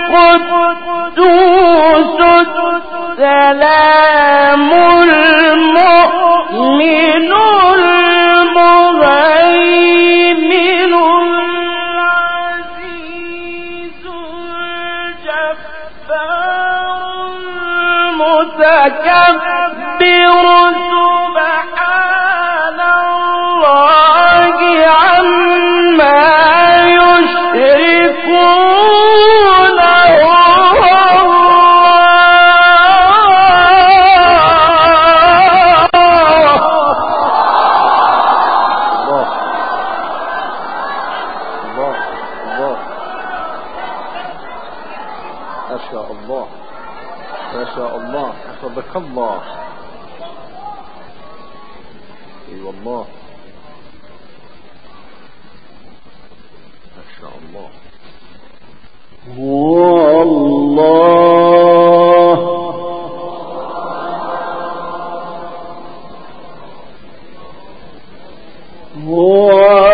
القدوس السلام المؤمن المهيمن العزيز الجبار المتكبر سبحان الله عما يشركون الله حفظك الله. اي والله ما شاء الله. هو الله هو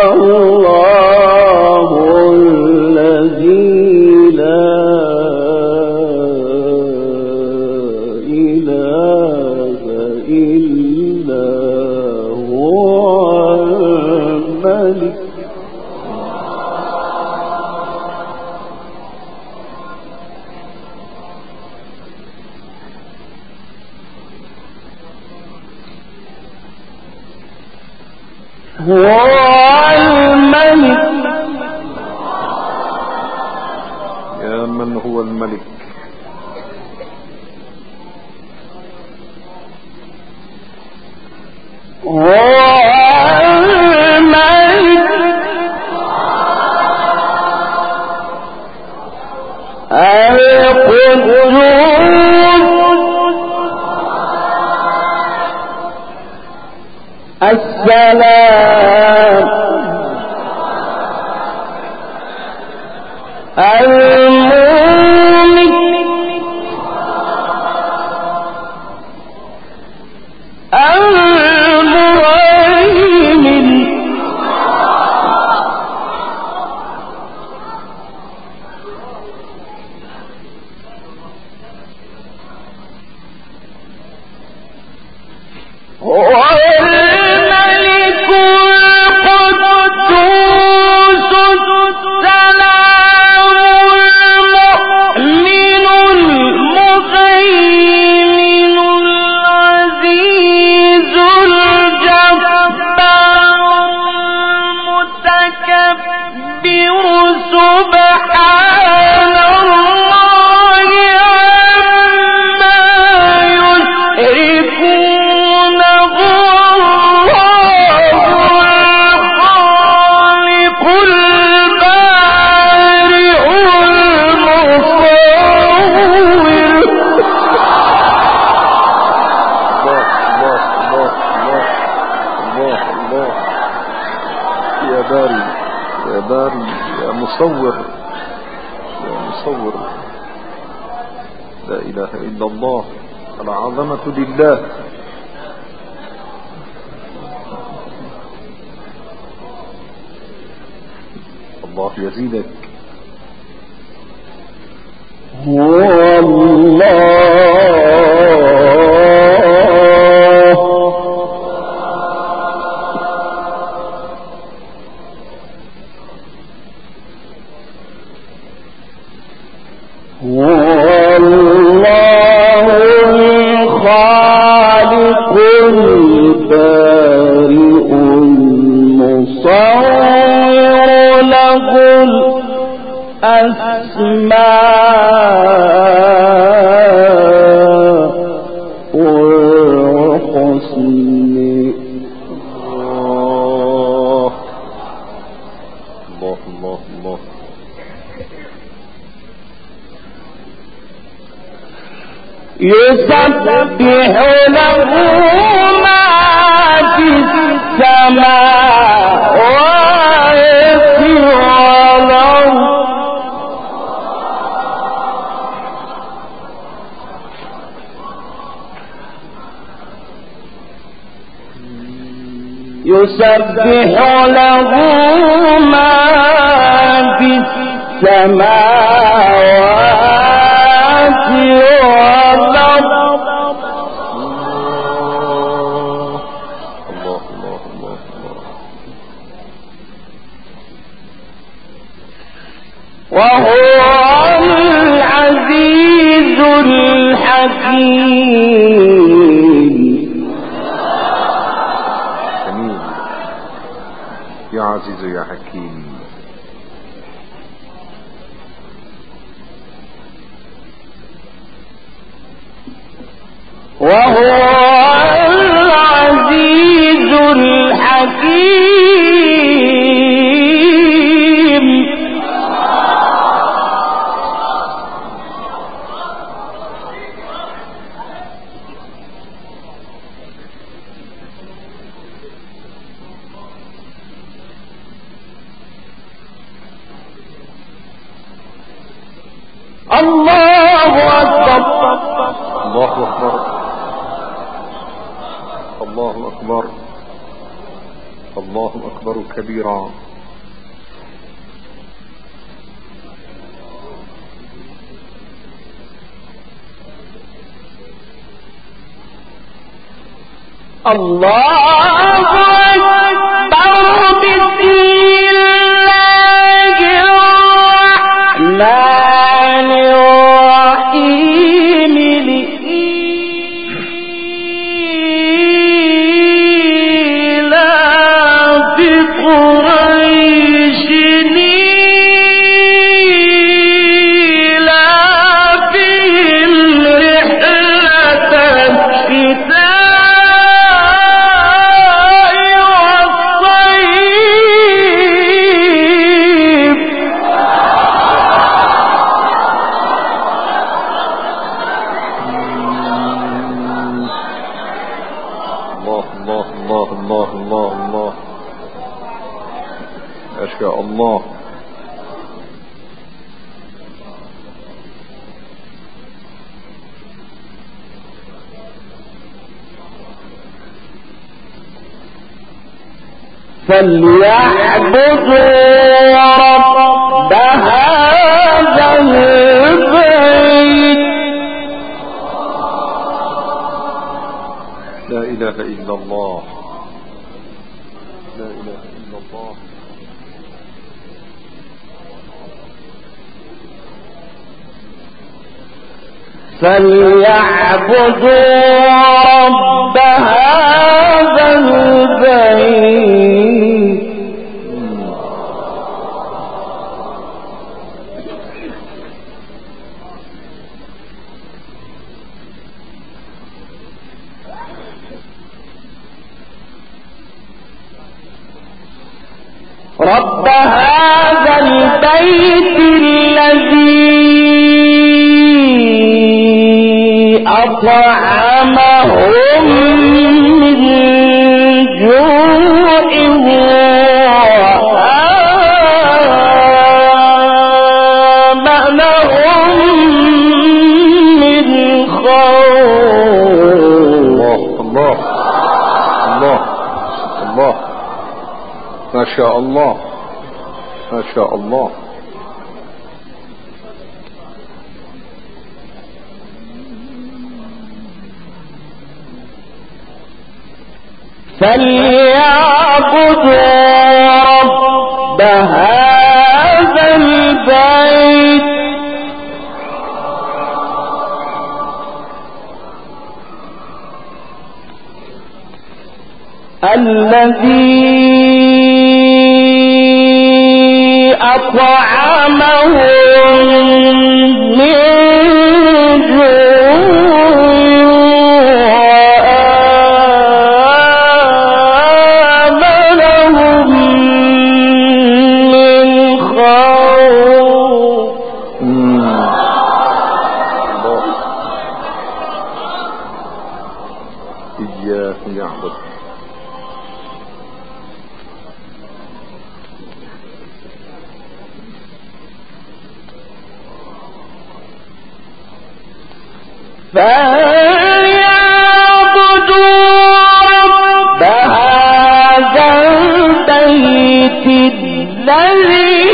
الله الذي لا هو الملك. يا من هو الملك. هو الملك القدوس السلام المؤمن المهيمن هو الملك القدوس السلام المؤمن المهيمن العزيز الجبار المتكبر سبحان الله عما يشركون. يا باري يا مصور لا إله إلا الله. العظمة لله. الله يزيدك. هو الله الخالق البارئ المصور له الأسماء الحسنى. الله يسبح له ما في السماوات والأرض يسبح له ما في السماوات حكيم. جميل يا عزيز يا حكيم. وهو العزيز الحكيم. الله أكبر. الله أكبر. الله أكبر. الله أكبر كبيرا. الله أكبر. بسم الله الرحمن الرحيم. لإيلاف قريش إيلافهم رحلة الشتاء والصيف. الله الله الله الله الله. ما شاء الله. فليعبدوا رب هذا البيت. لا إله إلا الله. لا إله إلا الله. فليعبدوا رب هذا البيت. رب هذا البيت الذي أطعمهم من جوع وآمنهم من خوف. الله الله الله. ما شاء الله. ما شاء الله. فليعبدوا رب هذا البيت الذي أطعمهم من وآمنهم من خوف. إياك نعبد. فليعبدوا رب هذا البيت الذي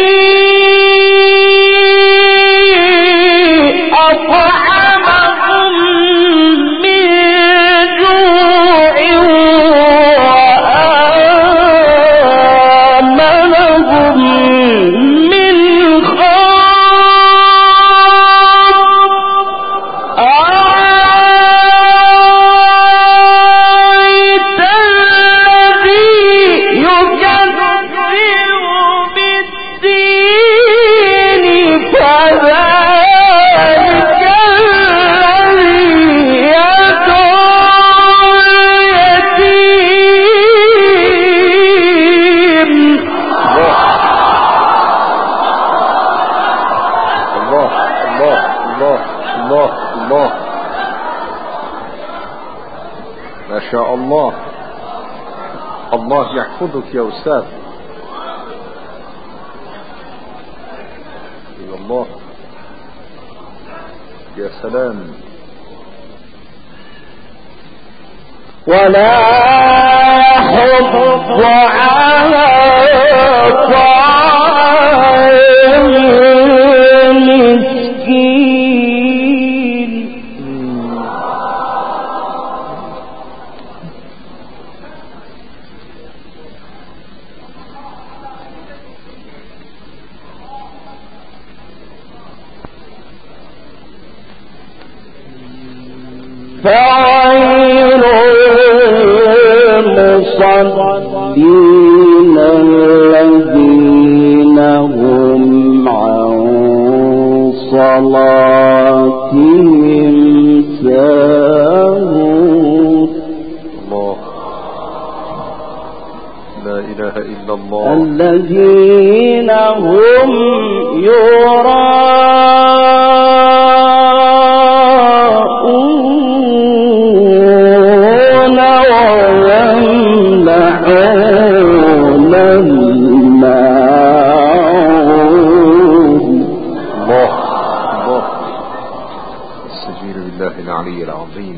أطعمهم من جوع وآمنهم من خوف. الله الله الله. ما شاء الله. الله يحفظك يا أستاذ. يا الله يا سلام. ولا يحض على طعام المسكين. فويل للمصلين الذين هم عن صلاتهم ساهون. الله لا إله إلا الله. الذين هم يراءون ويمنعون الماعون. الله الله. استجير بالله العلي العظيم.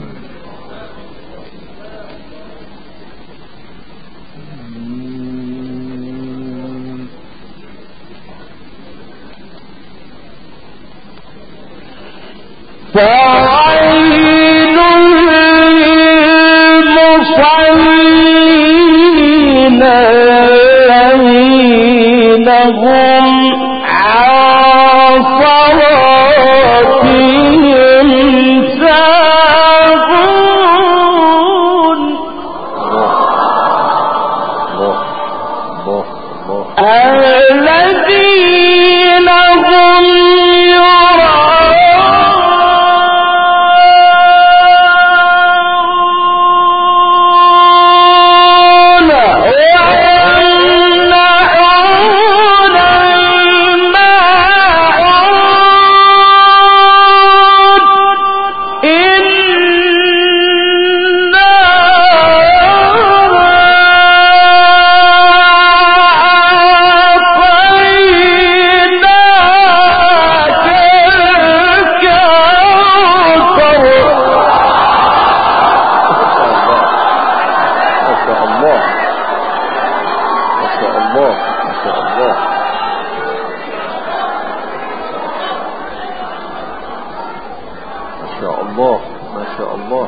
فويل للمصلين الذين هم عن صلاتهم ساهون. الله الله الله. الذين هم ما شاء الله.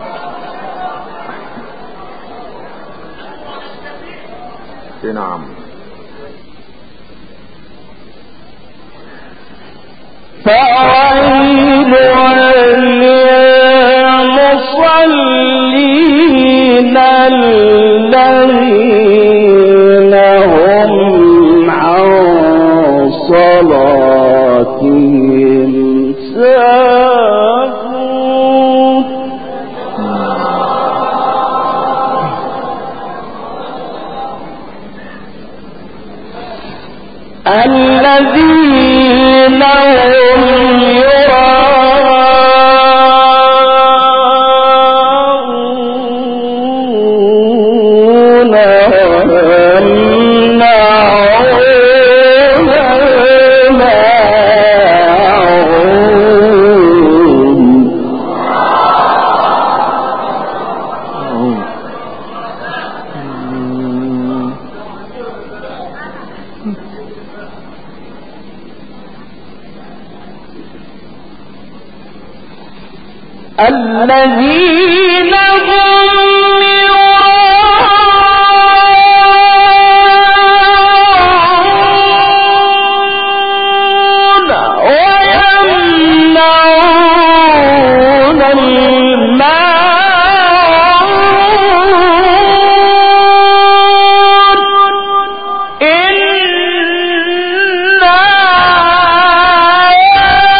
نعم. فويل للمصلين الذين هم عن صلاتهم ساهون. الذين هم يراءون ويمنعون الذين هم يراءون ويمنعون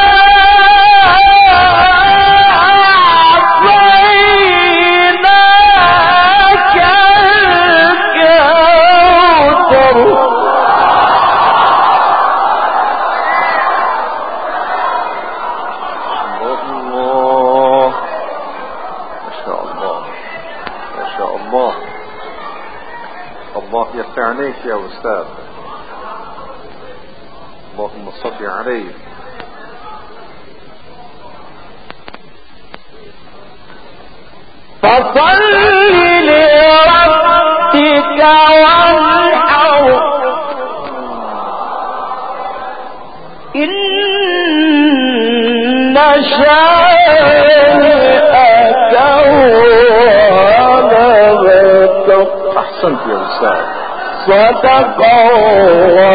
الماعون. عليك يا أستاذ. اللهم صل عليه. فصل لربك وانحر إن شانئك هو الأبتر. أحسنت يا أستاذ. صدق الله